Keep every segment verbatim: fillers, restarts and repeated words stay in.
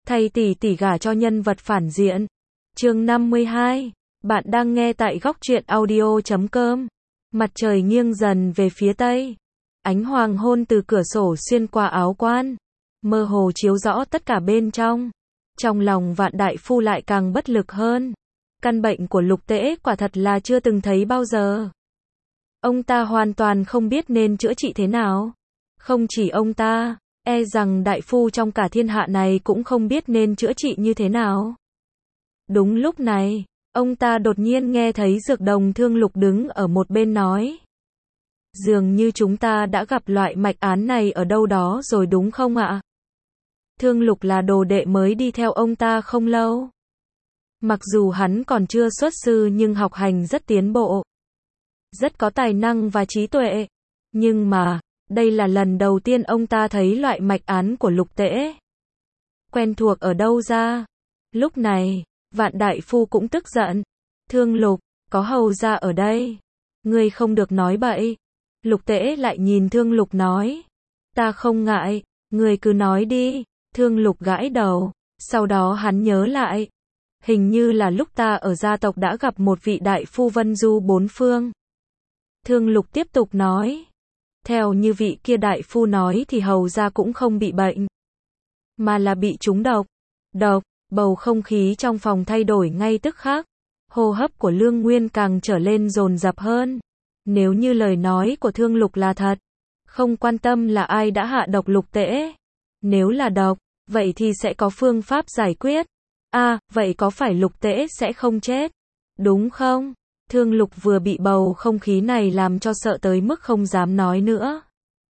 Thay tỷ tỷ gả cho nhân vật phản diện. Chương năm mươi hai. Bạn đang nghe tại góc truyện audio chấm com. Mặt trời nghiêng dần về phía tây. Ánh hoàng hôn từ cửa sổ xuyên qua áo quan, mơ hồ chiếu rõ tất cả bên trong. Trong lòng Vạn đại phu lại càng bất lực hơn. Căn bệnh của Lục Tễ quả thật là chưa từng thấy bao giờ. Ông ta hoàn toàn không biết nên chữa trị thế nào. Không chỉ ông ta, e rằng đại phu trong cả thiên hạ này cũng không biết nên chữa trị như thế nào. Đúng lúc này, ông ta đột nhiên nghe thấy Dược Đồng Thương Lục đứng ở một bên nói. Dường như chúng ta đã gặp loại mạch án này ở đâu đó rồi đúng không ạ? Thương Lục là đồ đệ mới đi theo ông ta không lâu. Mặc dù hắn còn chưa xuất sư nhưng học hành rất tiến bộ. Rất có tài năng và trí tuệ. Nhưng mà, đây là lần đầu tiên ông ta thấy loại mạch án của Lục Tễ. Quen thuộc ở đâu ra? Lúc này, Vạn đại phu cũng tức giận. Thương Lục, có hầu gia ở đây. Ngươi không được nói bậy. Lục Tễ lại nhìn Thương Lục nói. Ta không ngại, ngươi cứ nói đi. Thương Lục gãi đầu. Sau đó hắn nhớ lại. Hình như là lúc ta ở gia tộc đã gặp một vị đại phu vân du bốn phương. Thương Lục tiếp tục nói. Theo như vị kia đại phu nói thì hầu gia cũng không bị bệnh, mà là bị trúng độc. Độc, bầu không khí trong phòng thay đổi ngay tức khắc. Hô hấp của Lương Nguyên càng trở lên dồn dập hơn. Nếu như lời nói của Thương Lục là thật, không quan tâm là ai đã hạ độc Lục Tễ. Nếu là độc, vậy thì sẽ có phương pháp giải quyết. À, vậy có phải Lục Tễ sẽ không chết? Đúng không? Thương Lục vừa bị bầu không khí này làm cho sợ tới mức không dám nói nữa.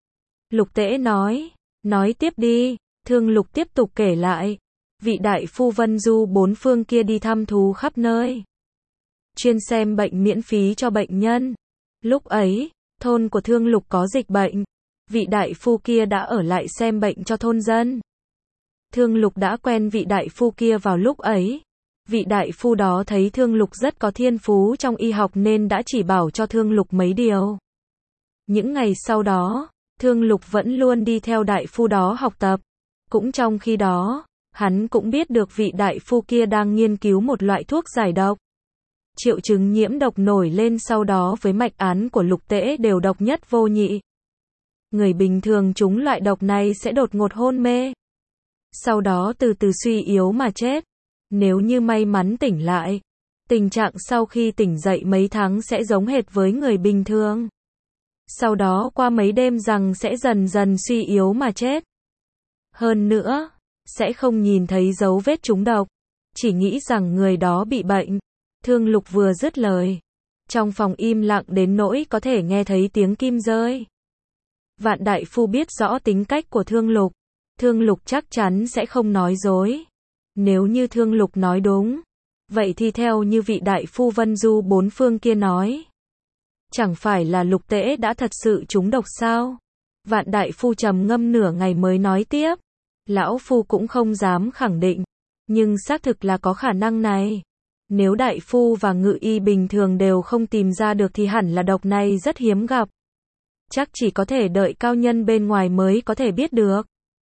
Lục Tễ nói, nói tiếp đi. Thương Lục tiếp tục kể lại. Vị đại phu vân du bốn phương kia đi thăm thú khắp nơi, chuyên xem bệnh miễn phí cho bệnh nhân. Lúc ấy, thôn của Thương Lục có dịch bệnh. Vị đại phu kia đã ở lại xem bệnh cho thôn dân. Thương Lục đã quen vị đại phu kia vào lúc ấy. Vị đại phu đó thấy Thương Lục rất có thiên phú trong y học nên đã chỉ bảo cho Thương Lục mấy điều. Những ngày sau đó, Thương Lục vẫn luôn đi theo đại phu đó học tập. Cũng trong khi đó, hắn cũng biết được vị đại phu kia đang nghiên cứu một loại thuốc giải độc. Triệu chứng nhiễm độc nổi lên sau đó với mạch án của Lục Tễ đều độc nhất vô nhị. Người bình thường trúng loại độc này sẽ đột ngột hôn mê, sau đó từ từ suy yếu mà chết. Nếu như may mắn tỉnh lại, tình trạng sau khi tỉnh dậy mấy tháng sẽ giống hệt với người bình thường. Sau đó qua mấy đêm rằng sẽ dần dần suy yếu mà chết. Hơn nữa, sẽ không nhìn thấy dấu vết trúng độc, chỉ nghĩ rằng người đó bị bệnh. Thương Lục vừa dứt lời, trong phòng im lặng đến nỗi có thể nghe thấy tiếng kim rơi. Vạn đại phu biết rõ tính cách của Thương Lục. Thương Lục chắc chắn sẽ không nói dối. Nếu như Thương Lục nói đúng, vậy thì theo như vị đại phu vân du bốn phương kia nói, chẳng phải là Lục Tễ đã thật sự trúng độc sao? Vạn đại phu trầm ngâm nửa ngày mới nói tiếp. Lão phu cũng không dám khẳng định, nhưng xác thực là có khả năng này. Nếu đại phu và ngự y bình thường đều không tìm ra được thì hẳn là độc này rất hiếm gặp. Chắc chỉ có thể đợi cao nhân bên ngoài mới có thể biết được.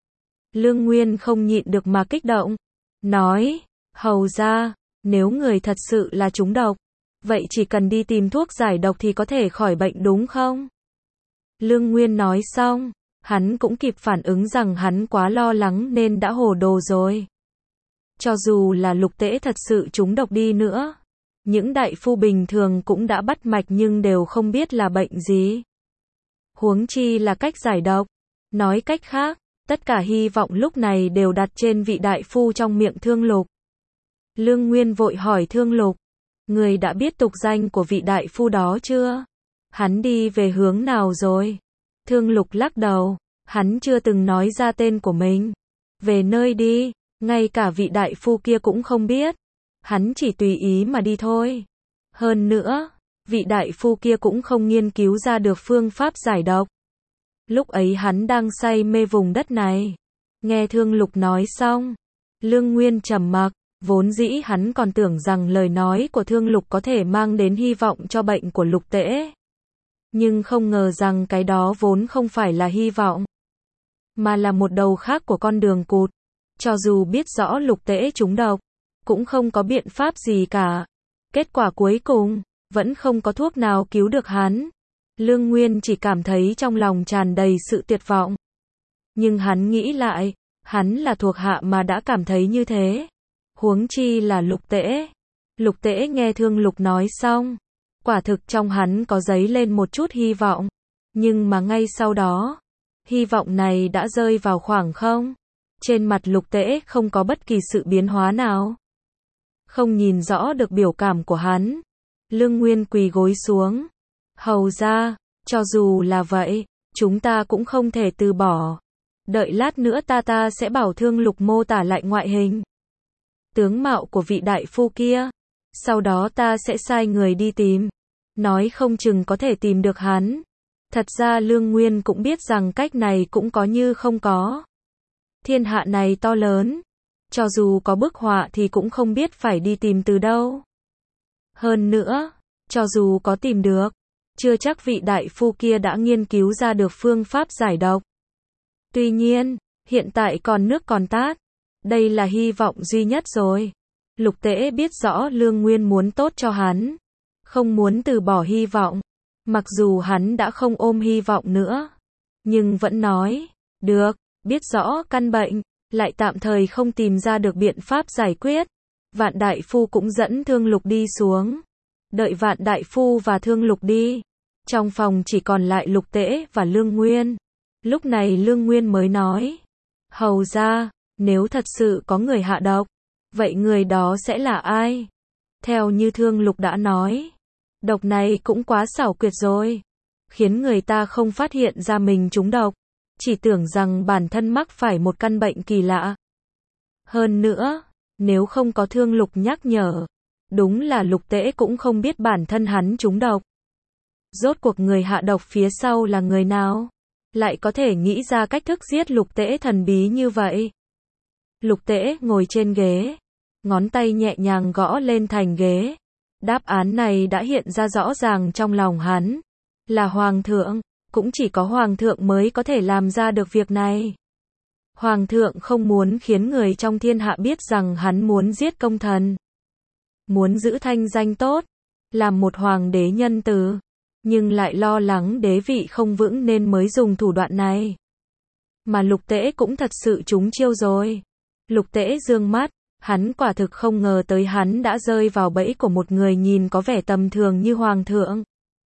Lương Nguyên không nhịn được mà kích động. Nói, hầu ra, nếu người thật sự là trúng độc, vậy chỉ cần đi tìm thuốc giải độc thì có thể khỏi bệnh đúng không? Lương Nguyên nói xong, hắn cũng kịp phản ứng rằng hắn quá lo lắng nên đã hồ đồ rồi. Cho dù là Lục Tễ thật sự trúng độc đi nữa, những đại phu bình thường cũng đã bắt mạch nhưng đều không biết là bệnh gì. Huống chi là cách giải độc. Nói cách khác, tất cả hy vọng lúc này đều đặt trên vị đại phu trong miệng Thương Lục. Lương Nguyên vội hỏi Thương Lục, người đã biết tục danh của vị đại phu đó chưa? Hắn đi về hướng nào rồi? Thương Lục lắc đầu, hắn chưa từng nói ra tên của mình. Về nơi đi, ngay cả vị đại phu kia cũng không biết. Hắn chỉ tùy ý mà đi thôi. Hơn nữa, vị đại phu kia cũng không nghiên cứu ra được phương pháp giải độc. Lúc ấy hắn đang say mê vùng đất này. Nghe Thương Lục nói xong, Lương Nguyên trầm mặc. Vốn dĩ hắn còn tưởng rằng lời nói của Thương Lục có thể mang đến hy vọng cho bệnh của Lục Tễ. Nhưng không ngờ rằng cái đó vốn không phải là hy vọng, mà là một đầu khác của con đường cụt. Cho dù biết rõ Lục Tễ trúng độc, cũng không có biện pháp gì cả. Kết quả cuối cùng, vẫn không có thuốc nào cứu được hắn. Lương Nguyên chỉ cảm thấy trong lòng tràn đầy sự tuyệt vọng. Nhưng hắn nghĩ lại, hắn là thuộc hạ mà đã cảm thấy như thế. Huống chi là Lục Tễ. Lục Tễ nghe Thương Lục nói xong, quả thực trong hắn có dấy lên một chút hy vọng. Nhưng mà ngay sau đó, hy vọng này đã rơi vào khoảng không. Trên mặt Lục Tễ không có bất kỳ sự biến hóa nào. Không nhìn rõ được biểu cảm của hắn. Lương Nguyên quỳ gối xuống. Hầu ra, cho dù là vậy, chúng ta cũng không thể từ bỏ. Đợi lát nữa ta ta sẽ bảo Thương Lục mô tả lại ngoại hình, tướng mạo của vị đại phu kia. Sau đó ta sẽ sai người đi tìm. Nói không chừng có thể tìm được hắn. Thật ra Lương Nguyên cũng biết rằng cách này cũng có như không có. Thiên hạ này to lớn. Cho dù có bức họa thì cũng không biết phải đi tìm từ đâu. Hơn nữa, cho dù có tìm được, chưa chắc vị đại phu kia đã nghiên cứu ra được phương pháp giải độc. Tuy nhiên, hiện tại còn nước còn tát. Đây là hy vọng duy nhất rồi. Lục Tễ biết rõ Lương Nguyên muốn tốt cho hắn. Không muốn từ bỏ hy vọng. Mặc dù hắn đã không ôm hy vọng nữa. Nhưng vẫn nói, được, biết rõ căn bệnh, lại tạm thời không tìm ra được biện pháp giải quyết. Vạn đại phu cũng dẫn Thương Lục đi xuống. Đợi Vạn đại phu và Thương Lục đi. Trong phòng chỉ còn lại Lục Tễ và Lương Nguyên. Lúc này Lương Nguyên mới nói, hầu ra, nếu thật sự có người hạ độc, vậy người đó sẽ là ai? Theo như Thương Lục đã nói, độc này cũng quá xảo quyệt rồi, khiến người ta không phát hiện ra mình trúng độc, chỉ tưởng rằng bản thân mắc phải một căn bệnh kỳ lạ. Hơn nữa, nếu không có Thương Lục nhắc nhở, đúng là Lục Tễ cũng không biết bản thân hắn trúng độc. Rốt cuộc người hạ độc phía sau là người nào? Lại có thể nghĩ ra cách thức giết Lục Tễ thần bí như vậy. Lục Tễ ngồi trên ghế, ngón tay nhẹ nhàng gõ lên thành ghế. Đáp án này đã hiện ra rõ ràng trong lòng hắn. Là Hoàng thượng, cũng chỉ có Hoàng thượng mới có thể làm ra được việc này. Hoàng thượng không muốn khiến người trong thiên hạ biết rằng hắn muốn giết công thần. Muốn giữ thanh danh tốt, làm một hoàng đế nhân từ. Nhưng lại lo lắng đế vị không vững nên mới dùng thủ đoạn này. Mà Lục Tễ cũng thật sự trúng chiêu rồi. Lục Tễ dương mắt, hắn quả thực không ngờ tới hắn đã rơi vào bẫy của một người nhìn có vẻ tầm thường như Hoàng thượng.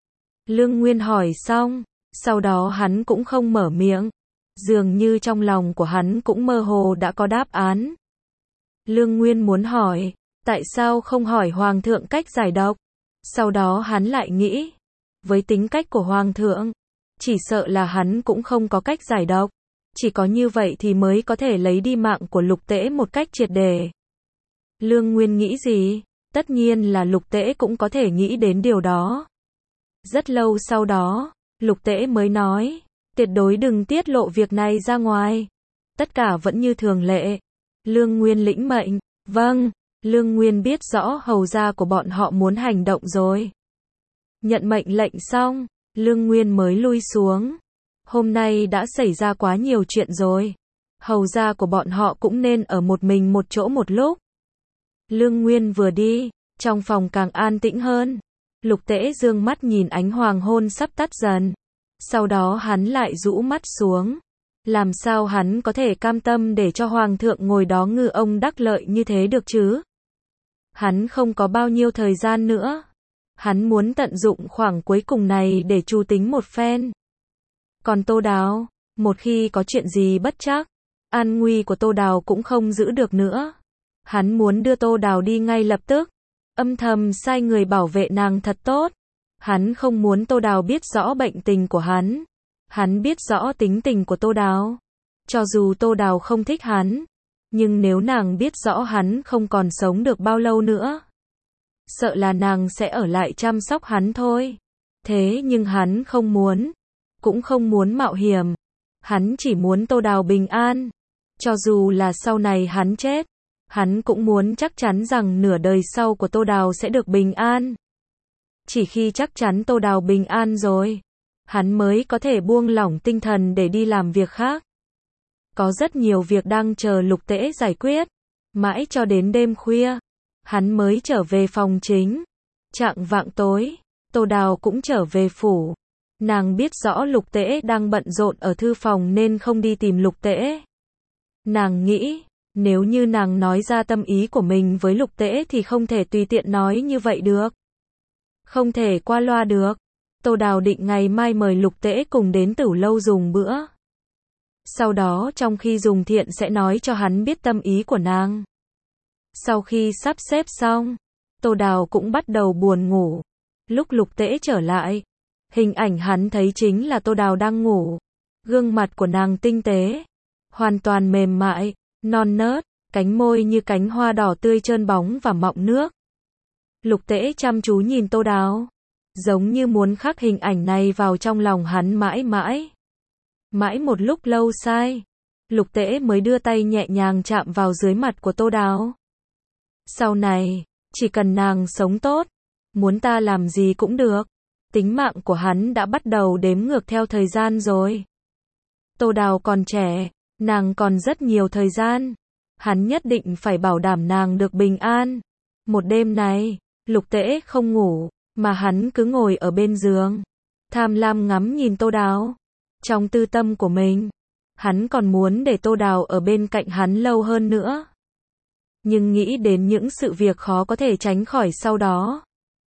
Lương Nguyên hỏi xong, sau đó hắn cũng không mở miệng. Dường như trong lòng của hắn cũng mơ hồ đã có đáp án. Lương Nguyên muốn hỏi, tại sao không hỏi Hoàng thượng cách giải độc? Sau đó hắn lại nghĩ, với tính cách của Hoàng thượng, chỉ sợ là hắn cũng không có cách giải độc. Chỉ có như vậy thì mới có thể lấy đi mạng của Lục Tễ một cách triệt để. Lương Nguyên nghĩ gì? Tất nhiên là Lục Tễ cũng có thể nghĩ đến điều đó. Rất lâu sau đó, Lục Tễ mới nói, tuyệt đối đừng tiết lộ việc này ra ngoài. Tất cả vẫn như thường lệ. Lương Nguyên lĩnh mệnh, vâng. Lương Nguyên biết rõ hầu gia của bọn họ muốn hành động rồi. Nhận mệnh lệnh xong, Lương Nguyên mới lui xuống. Hôm nay đã xảy ra quá nhiều chuyện rồi. Hầu gia của bọn họ cũng nên ở một mình một chỗ một lúc. Lương Nguyên vừa đi, trong phòng càng an tĩnh hơn. Lục Tễ dương mắt nhìn ánh hoàng hôn sắp tắt dần. Sau đó hắn lại rũ mắt xuống. Làm sao hắn có thể cam tâm để cho Hoàng thượng ngồi đó ngư ông đắc lợi như thế được chứ? Hắn không có bao nhiêu thời gian nữa. Hắn muốn tận dụng khoảng cuối cùng này để chu tính một phen. Còn Tô Đào, một khi có chuyện gì bất trắc, an nguy của Tô Đào cũng không giữ được nữa. Hắn muốn đưa Tô Đào đi ngay lập tức, âm thầm sai người bảo vệ nàng thật tốt. Hắn không muốn Tô Đào biết rõ bệnh tình của hắn. Hắn biết rõ tính tình của Tô Đào. Cho dù Tô Đào không thích hắn, nhưng nếu nàng biết rõ hắn không còn sống được bao lâu nữa, sợ là nàng sẽ ở lại chăm sóc hắn thôi. Thế nhưng hắn không muốn, cũng không muốn mạo hiểm. Hắn chỉ muốn Tô Đào bình an. Cho dù là sau này hắn chết, hắn cũng muốn chắc chắn rằng nửa đời sau của Tô Đào sẽ được bình an. Chỉ khi chắc chắn Tô Đào bình an rồi, hắn mới có thể buông lỏng tinh thần để đi làm việc khác. Có rất nhiều việc đang chờ Lục Tễ giải quyết. Mãi cho đến đêm khuya, hắn mới trở về phòng chính. Chạng vạng tối, Tô Đào cũng trở về phủ. Nàng biết rõ Lục Tễ đang bận rộn ở thư phòng nên không đi tìm Lục Tễ. Nàng nghĩ, nếu như nàng nói ra tâm ý của mình với Lục Tễ thì không thể tùy tiện nói như vậy được. Không thể qua loa được. Tô Đào định ngày mai mời Lục Tễ cùng đến Tửu lâu dùng bữa. Sau đó trong khi dùng thiện sẽ nói cho hắn biết tâm ý của nàng. Sau khi sắp xếp xong, Tô Đào cũng bắt đầu buồn ngủ. Lúc Lục Tễ trở lại, hình ảnh hắn thấy chính là Tô Đào đang ngủ. Gương mặt của nàng tinh tế, hoàn toàn mềm mại, non nớt, cánh môi như cánh hoa đỏ tươi trơn bóng và mọng nước. Lục Tễ chăm chú nhìn Tô Đào, giống như muốn khắc hình ảnh này vào trong lòng hắn mãi mãi. Mãi một lúc lâu sai, Lục Tễ mới đưa tay nhẹ nhàng chạm vào dưới mặt của Tô Đào. Sau này, chỉ cần nàng sống tốt, muốn ta làm gì cũng được. Tính mạng của hắn đã bắt đầu đếm ngược theo thời gian rồi. Tô Đào còn trẻ, nàng còn rất nhiều thời gian. Hắn nhất định phải bảo đảm nàng được bình an. Một đêm này, Lục Tễ không ngủ, mà hắn cứ ngồi ở bên giường, tham lam ngắm nhìn Tô Đào. Trong tư tâm của mình, hắn còn muốn để Tô Đào ở bên cạnh hắn lâu hơn nữa. Nhưng nghĩ đến những sự việc khó có thể tránh khỏi sau đó,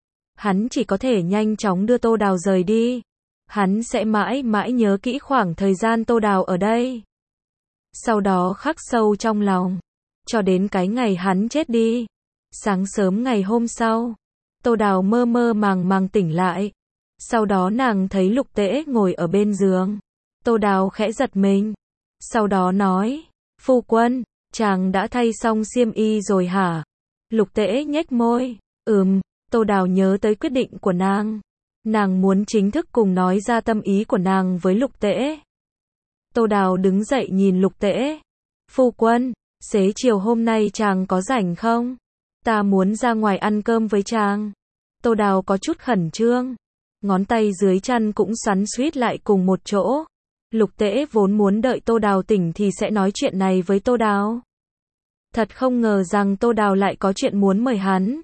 hắn chỉ có thể nhanh chóng đưa Tô Đào rời đi. Hắn sẽ mãi mãi nhớ kỹ khoảng thời gian Tô Đào ở đây. Sau đó khắc sâu trong lòng, cho đến cái ngày hắn chết đi. Sáng sớm ngày hôm sau, Tô Đào mơ mơ màng màng tỉnh lại. Sau đó nàng thấy Lục Tễ ngồi ở bên giường. Tô Đào khẽ giật mình. Sau đó nói, phu quân, chàng đã thay xong xiêm y rồi hả? Lục Tễ nhếch môi, ừm. Tô Đào nhớ tới quyết định của nàng. Nàng muốn chính thức cùng nói ra tâm ý của nàng với Lục Tễ. Tô Đào đứng dậy nhìn Lục Tễ. Phu quân, xế chiều hôm nay chàng có rảnh không? Ta muốn ra ngoài ăn cơm với chàng. Tô Đào có chút khẩn trương. Ngón tay dưới chăn cũng xoắn xuýt lại cùng một chỗ. Lục Tễ vốn muốn đợi Tô Đào tỉnh thì sẽ nói chuyện này với Tô Đào. Thật không ngờ rằng Tô Đào lại có chuyện muốn mời hắn.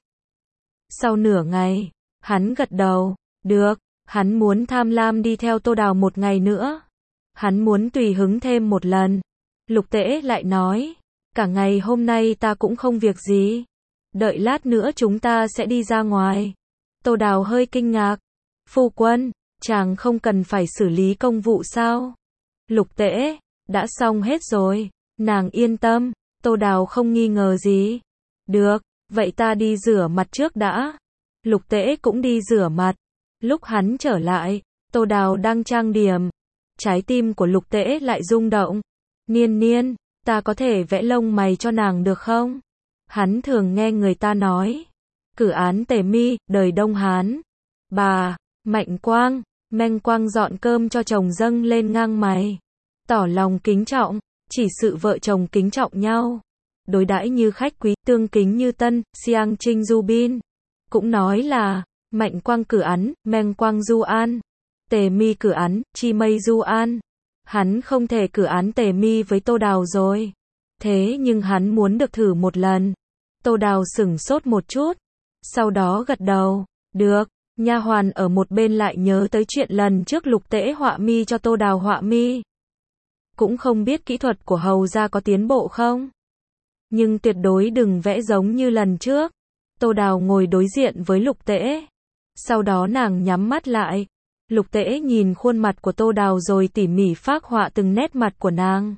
Sau nửa ngày, hắn gật đầu. Được, hắn muốn tham lam đi theo Tô Đào một ngày nữa. Hắn muốn tùy hứng thêm một lần. Lục Tễ lại nói, cả ngày hôm nay ta cũng không việc gì. Đợi lát nữa chúng ta sẽ đi ra ngoài. Tô Đào hơi kinh ngạc. Phu quân, chàng không cần phải xử lý công vụ sao? Lục Tễ, đã xong hết rồi. Nàng yên tâm, Tô Đào không nghi ngờ gì. Được, vậy ta đi rửa mặt trước đã. Lục Tễ cũng đi rửa mặt. Lúc hắn trở lại, Tô Đào đang trang điểm. Trái tim của Lục Tễ lại rung động. Niên Niên, ta có thể vẽ lông mày cho nàng được không? Hắn thường nghe người ta nói, cử án Tề Mi, đời Đông Hán. Bà, Mạnh Quang, Meng Quang dọn cơm cho chồng dâng lên ngang mày. Tỏ lòng kính trọng, chỉ sự vợ chồng kính trọng nhau. Đối đãi như khách quý, tương kính như tân, Siang Trinh Du Bin. Cũng nói là, Mạnh Quang cử án, Meng Quang du an. Tề Mi cử án, Chi Mây du an. Hắn không thể cử án Tề Mi với Tô Đào rồi. Thế nhưng hắn muốn được thử một lần. Tô Đào sửng sốt một chút. Sau đó gật đầu. Được. Nha hoàn ở một bên lại nhớ tới chuyện lần trước Lục Tễ họa mi cho Tô Đào họa mi. Cũng không biết kỹ thuật của hầu gia có tiến bộ không. Nhưng tuyệt đối đừng vẽ giống như lần trước. Tô Đào ngồi đối diện với Lục Tễ. Sau đó nàng nhắm mắt lại. Lục Tễ nhìn khuôn mặt của Tô Đào rồi tỉ mỉ phác họa từng nét mặt của nàng.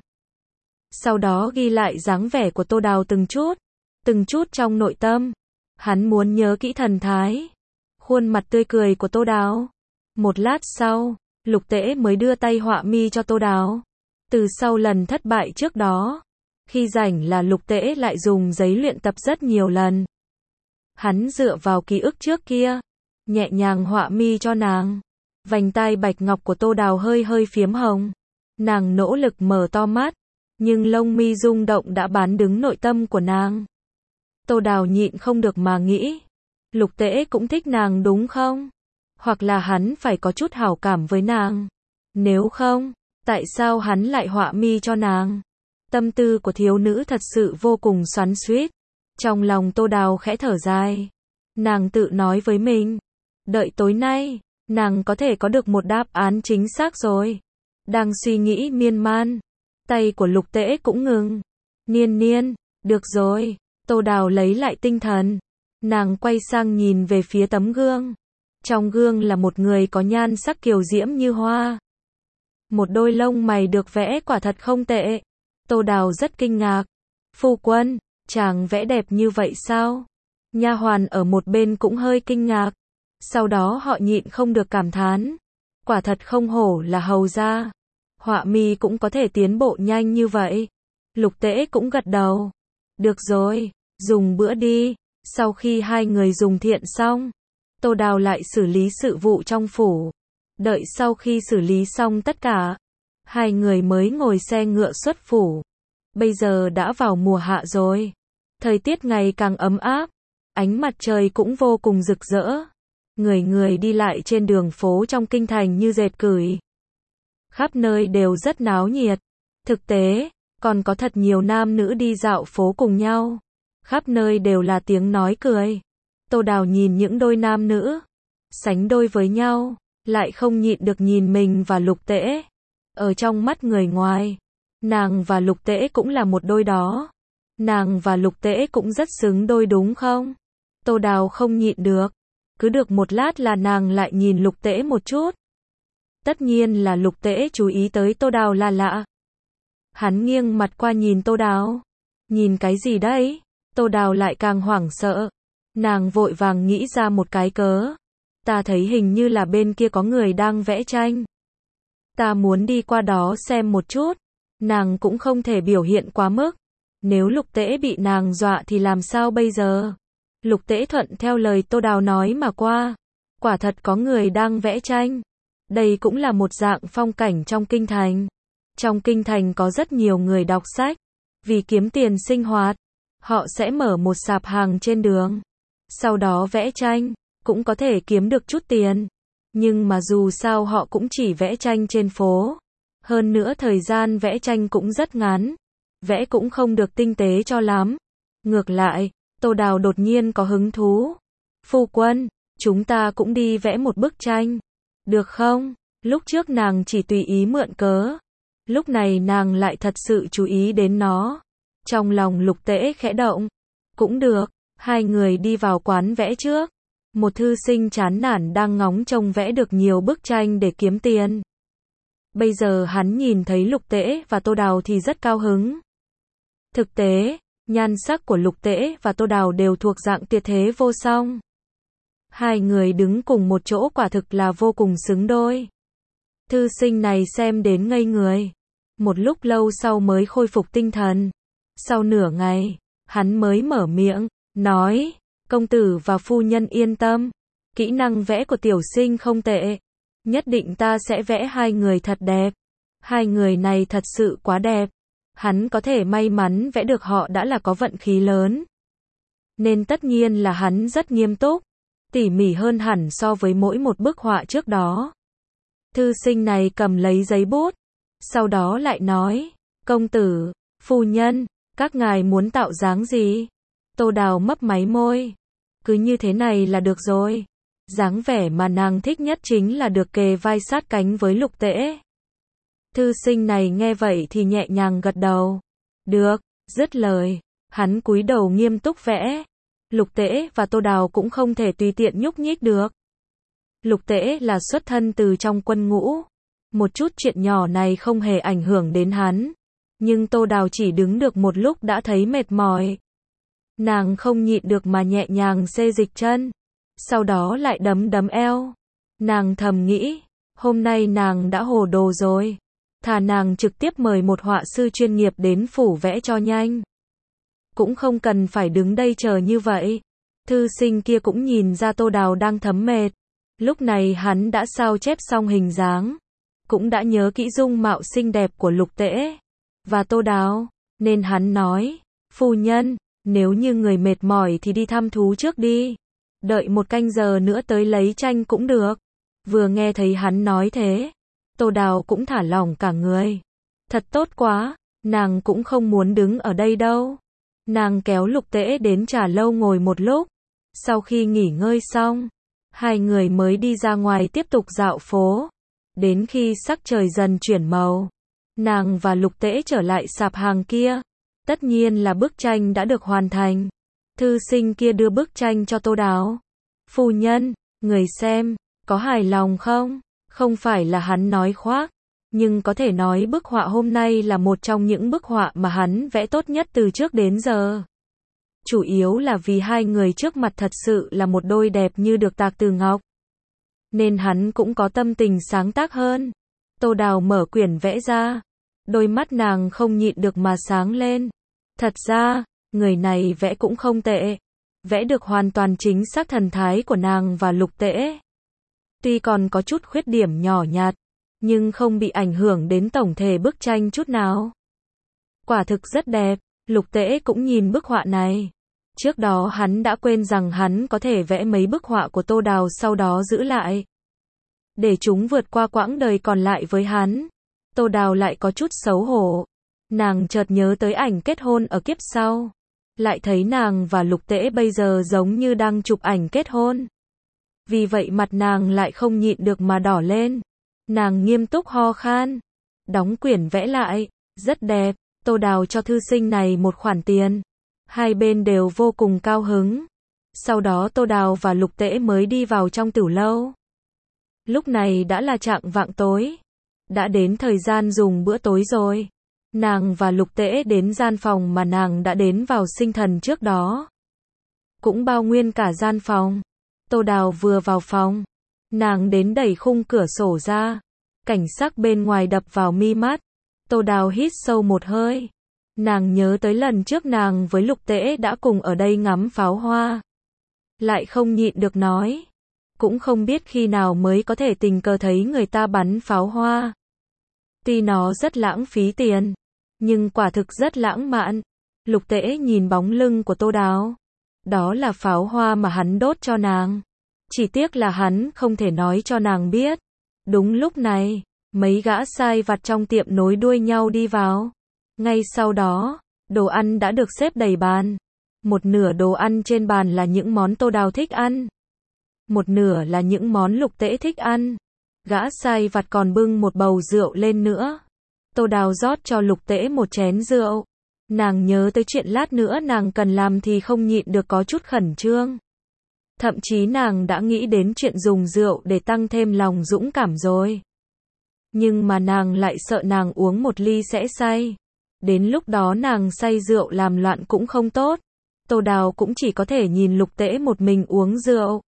Sau đó ghi lại dáng vẻ của Tô Đào từng chút, từng chút trong nội tâm. Hắn muốn nhớ kỹ thần thái, khuôn mặt tươi cười của Tô Đào. Một lát sau, Lục Tễ mới đưa tay họa mi cho Tô Đào. Từ sau lần thất bại trước đó, khi rảnh là Lục Tễ lại dùng giấy luyện tập rất nhiều lần. Hắn dựa vào ký ức trước kia, nhẹ nhàng họa mi cho nàng. Vành tai bạch ngọc của Tô Đào hơi hơi phiếm hồng. Nàng nỗ lực mở to mắt, nhưng lông mi rung động đã bán đứng nội tâm của nàng. Tô Đào nhịn không được mà nghĩ, Lục Tễ cũng thích nàng đúng không? Hoặc là hắn phải có chút hảo cảm với nàng. Nếu không, tại sao hắn lại họa mi cho nàng? Tâm tư của thiếu nữ thật sự vô cùng xoắn xuýt. Trong lòng Tô Đào khẽ thở dài. Nàng tự nói với mình, đợi tối nay, nàng có thể có được một đáp án chính xác rồi. Đang suy nghĩ miên man, tay của Lục Tễ cũng ngừng. Niên Niên, được rồi. Tô Đào lấy lại tinh thần. Nàng quay sang nhìn về phía tấm gương. Trong gương là một người có nhan sắc kiều diễm như hoa. Một đôi lông mày được vẽ quả thật không tệ. Tô Đào rất kinh ngạc. Phu quân, chàng vẽ đẹp như vậy sao? Nha hoàn ở một bên cũng hơi kinh ngạc. Sau đó họ nhịn không được cảm thán. Quả thật không hổ là hầu gia. Họa mi cũng có thể tiến bộ nhanh như vậy. Lục Tễ cũng gật đầu. Được rồi, dùng bữa đi. Sau khi hai người dùng thiện xong, Tô Đào lại xử lý sự vụ trong phủ. Đợi sau khi xử lý xong tất cả, hai người mới ngồi xe ngựa xuất phủ. Bây giờ đã vào mùa hạ rồi. Thời tiết ngày càng ấm áp. Ánh mặt trời cũng vô cùng rực rỡ. Người người đi lại trên đường phố trong kinh thành như dệt cửi. Khắp nơi đều rất náo nhiệt. Thực tế, còn có thật nhiều nam nữ đi dạo phố cùng nhau. Khắp nơi đều là tiếng nói cười. Tô Đào nhìn những đôi nam nữ sánh đôi với nhau, lại không nhịn được nhìn mình và Lục Tễ. Ở trong mắt người ngoài, nàng và Lục Tễ cũng là một đôi đó. Nàng và Lục Tễ cũng rất xứng đôi đúng không? Tô Đào không nhịn được. Cứ được một lát là nàng lại nhìn Lục Tễ một chút. Tất nhiên là Lục Tễ chú ý tới Tô Đào là lạ. Hắn nghiêng mặt qua nhìn Tô Đào. Nhìn cái gì đấy? Tô Đào lại càng hoảng sợ. Nàng vội vàng nghĩ ra một cái cớ. Ta thấy hình như là bên kia có người đang vẽ tranh. Ta muốn đi qua đó xem một chút. Nàng cũng không thể biểu hiện quá mức. Nếu Lục Tễ bị nàng dọa thì làm sao bây giờ? Lục Tễ thuận theo lời Tô Đào nói mà qua. Quả thật có người đang vẽ tranh. Đây cũng là một dạng phong cảnh trong kinh thành. Trong kinh thành có rất nhiều người đọc sách. Vì kiếm tiền sinh hoạt, họ sẽ mở một sạp hàng trên đường. Sau đó vẽ tranh, cũng có thể kiếm được chút tiền. Nhưng mà dù sao họ cũng chỉ vẽ tranh trên phố. Hơn nữa thời gian vẽ tranh cũng rất ngắn. Vẽ cũng không được tinh tế cho lắm. Ngược lại, Tô Đào đột nhiên có hứng thú. Phu quân, chúng ta cũng đi vẽ một bức tranh. Được không? Lúc trước nàng chỉ tùy ý mượn cớ. Lúc này nàng lại thật sự chú ý đến nó. Trong lòng Lục Tễ khẽ động. Cũng được, hai người đi vào quán vẽ trước. Một thư sinh chán nản đang ngóng trông vẽ được nhiều bức tranh để kiếm tiền. Bây giờ hắn nhìn thấy Lục Tễ và Tô Đào thì rất cao hứng. Thực tế, nhan sắc của Lục Tễ và Tô Đào đều thuộc dạng tuyệt thế vô song. Hai người đứng cùng một chỗ quả thực là vô cùng xứng đôi. Thư sinh này xem đến ngây người. Một lúc lâu sau mới khôi phục tinh thần. Sau nửa ngày, hắn mới mở miệng, nói, công tử và phu nhân yên tâm. Kỹ năng vẽ của tiểu sinh không tệ. Nhất định ta sẽ vẽ hai người thật đẹp. Hai người này thật sự quá đẹp. Hắn có thể may mắn vẽ được họ đã là có vận khí lớn. Nên tất nhiên là hắn rất nghiêm túc, tỉ mỉ hơn hẳn so với mỗi một bức họa trước đó. Thư sinh này cầm lấy giấy bút, sau đó lại nói, công tử, phu nhân, các ngài muốn tạo dáng gì? Tô Đào mấp máy môi, cứ như thế này là được rồi. Dáng vẻ mà nàng thích nhất chính là được kề vai sát cánh với Lục Tễ. Thư sinh này nghe vậy thì nhẹ nhàng gật đầu. Được, dứt lời, hắn cúi đầu nghiêm túc vẽ. Lục Tễ và Tô Đào cũng không thể tùy tiện nhúc nhích được. Lục Tễ là xuất thân từ trong quân ngũ. Một chút chuyện nhỏ này không hề ảnh hưởng đến hắn. Nhưng Tô Đào chỉ đứng được một lúc đã thấy mệt mỏi. Nàng không nhịn được mà nhẹ nhàng xê dịch chân. Sau đó lại đấm đấm eo. Nàng thầm nghĩ, hôm nay nàng đã hồ đồ rồi. Thà nàng trực tiếp mời một họa sư chuyên nghiệp đến phủ vẽ cho nhanh. Cũng không cần phải đứng đây chờ như vậy. Thư sinh kia cũng nhìn ra Tô Đào đang thấm mệt. Lúc này hắn đã sao chép xong hình dáng. Cũng đã nhớ kỹ dung mạo xinh đẹp của Lục Tễ và Tô Đào. Nên hắn nói, phu nhân, nếu như người mệt mỏi thì đi thăm thú trước đi. Đợi một canh giờ nữa tới lấy tranh cũng được. Vừa nghe thấy hắn nói thế, Tô Đào cũng thả lỏng cả người. Thật tốt quá, Nàng cũng không muốn đứng ở đây đâu. Nàng kéo Lục Tễ đến trà lâu ngồi một lúc. Sau khi nghỉ ngơi xong, hai người mới đi ra ngoài tiếp tục dạo phố. Đến khi sắc trời dần chuyển màu, nàng và Lục Tễ trở lại sạp hàng kia. Tất nhiên là bức tranh đã được hoàn thành. Thư sinh kia đưa bức tranh cho Tô Đào. Phu nhân, người xem, có hài lòng không? Không phải là hắn nói khoác, nhưng có thể nói bức họa hôm nay là một trong những bức họa mà hắn vẽ tốt nhất từ trước đến giờ. Chủ yếu là vì hai người trước mặt thật sự là một đôi đẹp như được tạc từ ngọc. Nên hắn cũng có tâm tình sáng tác hơn. Tô Đào mở quyển vẽ ra. Đôi mắt nàng không nhịn được mà sáng lên. Thật ra, người này vẽ cũng không tệ. Vẽ được hoàn toàn chính xác thần thái của nàng và Lục Tễ. Tuy còn có chút khuyết điểm nhỏ nhặt, nhưng không bị ảnh hưởng đến tổng thể bức tranh chút nào. Quả thực rất đẹp. Lục Tễ cũng nhìn bức họa này. Trước đó hắn đã quên rằng hắn có thể vẽ mấy bức họa của Tô Đào sau đó giữ lại, để chúng vượt qua quãng đời còn lại với hắn. Tô Đào lại có chút xấu hổ. Nàng chợt nhớ tới ảnh kết hôn ở kiếp sau. Lại thấy nàng và Lục Tễ bây giờ giống như đang chụp ảnh kết hôn. Vì vậy mặt nàng lại không nhịn được mà đỏ lên. Nàng nghiêm túc ho khan. Đóng quyển vẽ lại. Rất đẹp. Tô Đào cho thư sinh này một khoản tiền. Hai bên đều vô cùng cao hứng. Sau đó Tô Đào và Lục Tễ mới đi vào trong tửu lâu. Lúc này đã là chạng vạng tối. Đã đến thời gian dùng bữa tối rồi. Nàng và Lục Tễ đến gian phòng mà nàng đã đến vào sinh thần trước đó. Cũng bao nguyên cả gian phòng. Tô Đào vừa vào phòng. Nàng đến đẩy khung cửa sổ ra. Cảnh sắc bên ngoài đập vào mi mắt. Tô Đào hít sâu một hơi. Nàng nhớ tới lần trước nàng với Lục Tễ đã cùng ở đây ngắm pháo hoa. Lại không nhịn được nói. Cũng không biết khi nào mới có thể tình cờ thấy người ta bắn pháo hoa. Tuy nó rất lãng phí tiền, nhưng quả thực rất lãng mạn. Lục Tễ nhìn bóng lưng của Tô Đào. Đó là pháo hoa mà hắn đốt cho nàng. Chỉ tiếc là hắn không thể nói cho nàng biết. Đúng lúc này, mấy gã sai vặt trong tiệm nối đuôi nhau đi vào. Ngay sau đó, đồ ăn đã được xếp đầy bàn. Một nửa đồ ăn trên bàn là những món Tô Đào thích ăn. Một nửa là những món Lục Tễ thích ăn. Gã sai vặt còn bưng một bầu rượu lên nữa. Tô Đào rót cho Lục Tễ một chén rượu. Nàng nhớ tới chuyện lát nữa nàng cần làm thì không nhịn được có chút khẩn trương. Thậm chí nàng đã nghĩ đến chuyện dùng rượu để tăng thêm lòng dũng cảm rồi. Nhưng mà nàng lại sợ nàng uống một ly sẽ say. Đến lúc đó nàng say rượu làm loạn cũng không tốt. Tô Đào cũng chỉ có thể nhìn Lục Tễ một mình uống rượu.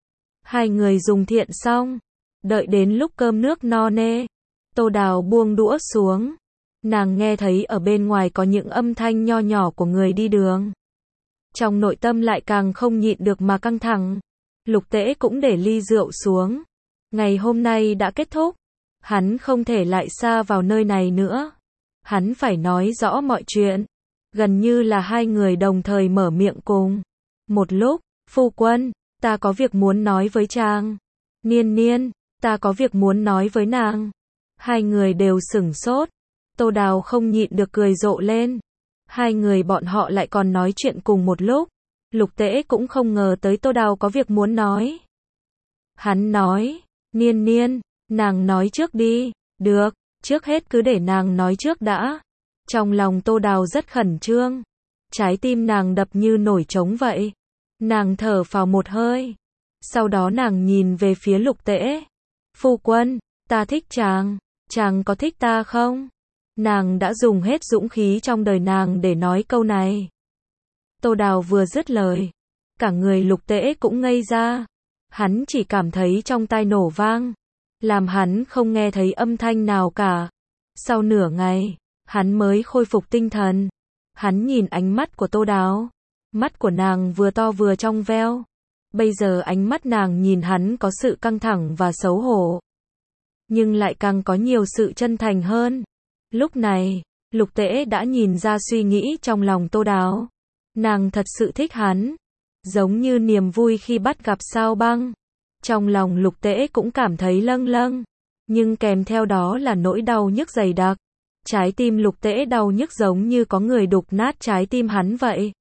Hai người dùng thiện xong. Đợi đến lúc cơm nước no nê. Tô Đào buông đũa xuống. Nàng nghe thấy ở bên ngoài có những âm thanh nho nhỏ của người đi đường. Trong nội tâm lại càng không nhịn được mà căng thẳng. Lục Tễ cũng để ly rượu xuống. Ngày hôm nay đã kết thúc. Hắn không thể lại xa vào nơi này nữa. Hắn phải nói rõ mọi chuyện. Gần như là hai người đồng thời mở miệng cùng. Một lúc, phu quân, ta có việc muốn nói với chàng. Niên niên, ta có việc muốn nói với nàng. Hai người đều sửng sốt. Tô Đào không nhịn được cười rộ lên. Hai người bọn họ lại còn nói chuyện cùng một lúc. Lục Tễ cũng không ngờ tới Tô Đào có việc muốn nói. Hắn nói, niên niên, nàng nói trước đi. Được, trước hết cứ để nàng nói trước đã. Trong lòng Tô Đào rất khẩn trương. Trái tim nàng đập như nổi trống vậy. Nàng thở phào một hơi. Sau đó nàng nhìn về phía Lục Tễ. Phu quân, ta thích chàng. Chàng có thích ta không? Nàng đã dùng hết dũng khí trong đời nàng để nói câu này. Tô Đào vừa dứt lời. Cả người Lục Tễ cũng ngây ra. Hắn chỉ cảm thấy trong tai nổ vang. Làm hắn không nghe thấy âm thanh nào cả. Sau nửa ngày, hắn mới khôi phục tinh thần. Hắn nhìn ánh mắt của Tô Đào. Mắt của nàng vừa to vừa trong veo. Bây giờ ánh mắt nàng nhìn hắn có sự căng thẳng và xấu hổ. Nhưng lại càng có nhiều sự chân thành hơn. Lúc này, Lục Tễ đã nhìn ra suy nghĩ trong lòng Tô Đào. Nàng thật sự thích hắn. Giống như niềm vui khi bắt gặp sao băng. Trong lòng Lục Tễ cũng cảm thấy lâng lâng. Nhưng kèm theo đó là nỗi đau nhức dày đặc. Trái tim Lục Tễ đau nhức giống như có người đục nát trái tim hắn vậy.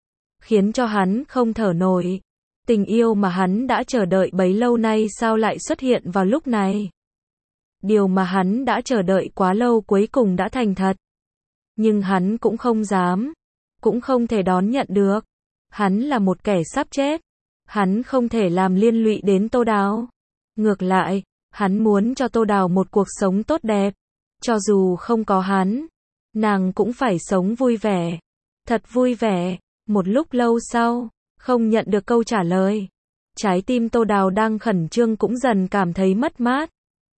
Khiến cho hắn không thở nổi. Tình yêu mà hắn đã chờ đợi bấy lâu nay sao lại xuất hiện vào lúc này? Điều mà hắn đã chờ đợi quá lâu cuối cùng đã thành thật. Nhưng hắn cũng không dám, cũng không thể đón nhận được. Hắn là một kẻ sắp chết. Hắn không thể làm liên lụy đến Tô Đào. Ngược lại, hắn muốn cho Tô Đào một cuộc sống tốt đẹp. Cho dù không có hắn, nàng cũng phải sống vui vẻ. Thật vui vẻ. Một lúc lâu sau, không nhận được câu trả lời. Trái tim Tô Đào đang khẩn trương cũng dần cảm thấy mất mát.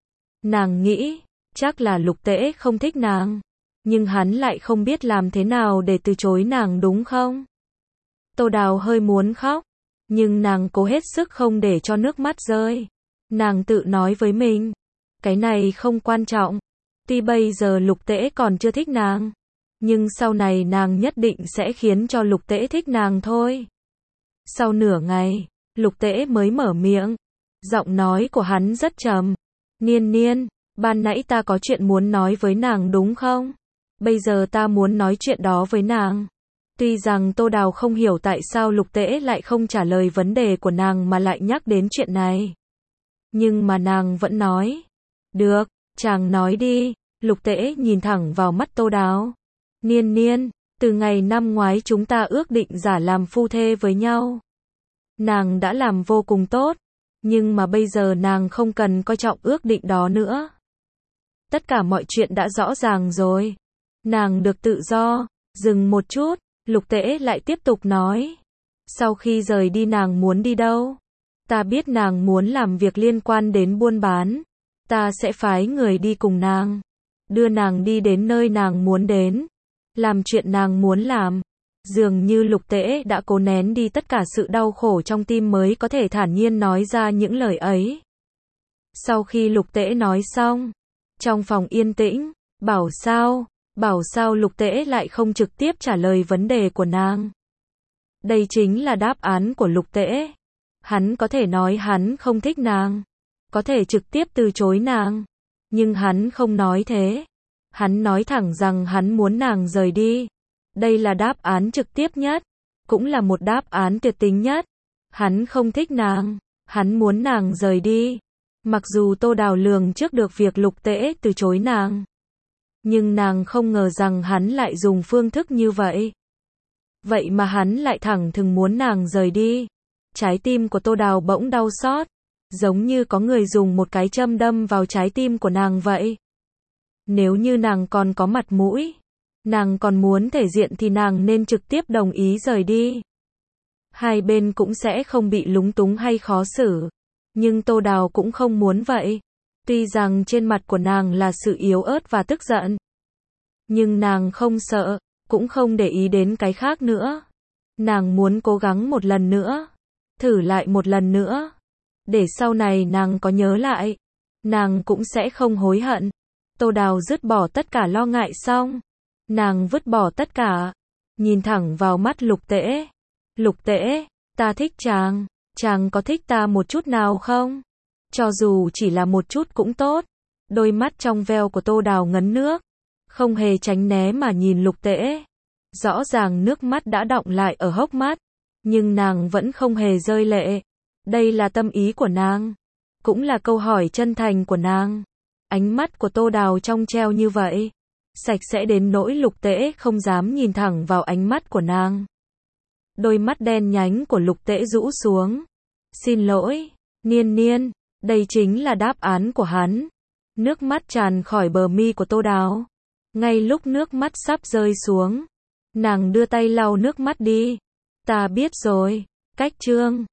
Nàng nghĩ, chắc là Lục Tễ không thích nàng. Nhưng hắn lại không biết làm thế nào để từ chối nàng đúng không? Tô Đào hơi muốn khóc. Nhưng nàng cố hết sức không để cho nước mắt rơi. Nàng tự nói với mình. Cái này không quan trọng. Tuy bây giờ Lục Tễ còn chưa thích nàng. Nhưng sau này nàng nhất định sẽ khiến cho Lục Tễ thích nàng thôi. Sau nửa ngày, Lục Tễ mới mở miệng. Giọng nói của hắn rất trầm. Niên Niên, ban nãy ta có chuyện muốn nói với nàng đúng không? Bây giờ ta muốn nói chuyện đó với nàng. Tuy rằng Tô Đào không hiểu tại sao Lục Tễ lại không trả lời vấn đề của nàng mà lại nhắc đến chuyện này. Nhưng mà nàng vẫn nói. Được, chàng nói đi. Lục Tễ nhìn thẳng vào mắt Tô Đào. Niên Niên, từ ngày năm ngoái chúng ta ước định giả làm phu thê với nhau. Nàng đã làm vô cùng tốt. Nhưng mà bây giờ nàng không cần coi trọng ước định đó nữa. Tất cả mọi chuyện đã rõ ràng rồi. Nàng được tự do. Dừng một chút, Lục Tễ lại tiếp tục nói. Sau khi rời đi nàng muốn đi đâu? Ta biết nàng muốn làm việc liên quan đến buôn bán. Ta sẽ phái người đi cùng nàng. Đưa nàng đi đến nơi nàng muốn đến. Làm chuyện nàng muốn làm. Dường như Lục Tễ đã cố nén đi tất cả sự đau khổ trong tim mới có thể thản nhiên nói ra những lời ấy. Sau khi Lục Tễ nói xong, trong phòng yên tĩnh, bảo sao, bảo sao Lục Tễ lại không trực tiếp trả lời vấn đề của nàng. Đây chính là đáp án của Lục Tễ. Hắn có thể nói hắn không thích nàng, có thể trực tiếp từ chối nàng, nhưng hắn không nói thế. Hắn nói thẳng rằng hắn muốn nàng rời đi. Đây là đáp án trực tiếp nhất, cũng là một đáp án tuyệt tình nhất. Hắn không thích nàng, hắn muốn nàng rời đi. Mặc dù Tô Đào lường trước được việc Lục Tễ từ chối nàng, nhưng nàng không ngờ rằng hắn lại dùng phương thức như vậy. Vậy mà hắn lại thẳng thừng muốn nàng rời đi. Trái tim của Tô Đào bỗng đau xót, giống như có người dùng một cái châm đâm vào trái tim của nàng vậy. Nếu như nàng còn có mặt mũi, nàng còn muốn thể diện thì nàng nên trực tiếp đồng ý rời đi. Hai bên cũng sẽ không bị lúng túng hay khó xử. Nhưng Tô Đào cũng không muốn vậy. Tuy rằng trên mặt của nàng là sự yếu ớt và tức giận, nhưng nàng không sợ, cũng không để ý đến cái khác nữa. Nàng muốn cố gắng một lần nữa, thử lại một lần nữa, để sau này nàng có nhớ lại, nàng cũng sẽ không hối hận. Tô Đào dứt bỏ tất cả lo ngại xong, nàng vứt bỏ tất cả, nhìn thẳng vào mắt Lục Tễ. Lục Tễ, ta thích chàng, chàng có thích ta một chút nào không? Cho dù chỉ là một chút cũng tốt. Đôi mắt trong veo của Tô Đào ngấn nước, không hề tránh né mà nhìn Lục Tễ. Rõ ràng nước mắt đã đọng lại ở hốc mắt, nhưng nàng vẫn không hề rơi lệ. Đây là tâm ý của nàng, cũng là câu hỏi chân thành của nàng. Ánh mắt của Tô Đào trong treo như vậy, sạch sẽ đến nỗi Lục Tễ không dám nhìn thẳng vào ánh mắt của nàng. Đôi mắt đen nhánh của Lục Tễ rũ xuống. Xin lỗi, Niên Niên, đây chính là đáp án của hắn. Nước mắt tràn khỏi bờ mi của Tô Đào. Ngay lúc nước mắt sắp rơi xuống, nàng đưa tay lau nước mắt đi. Ta biết rồi. Cách chương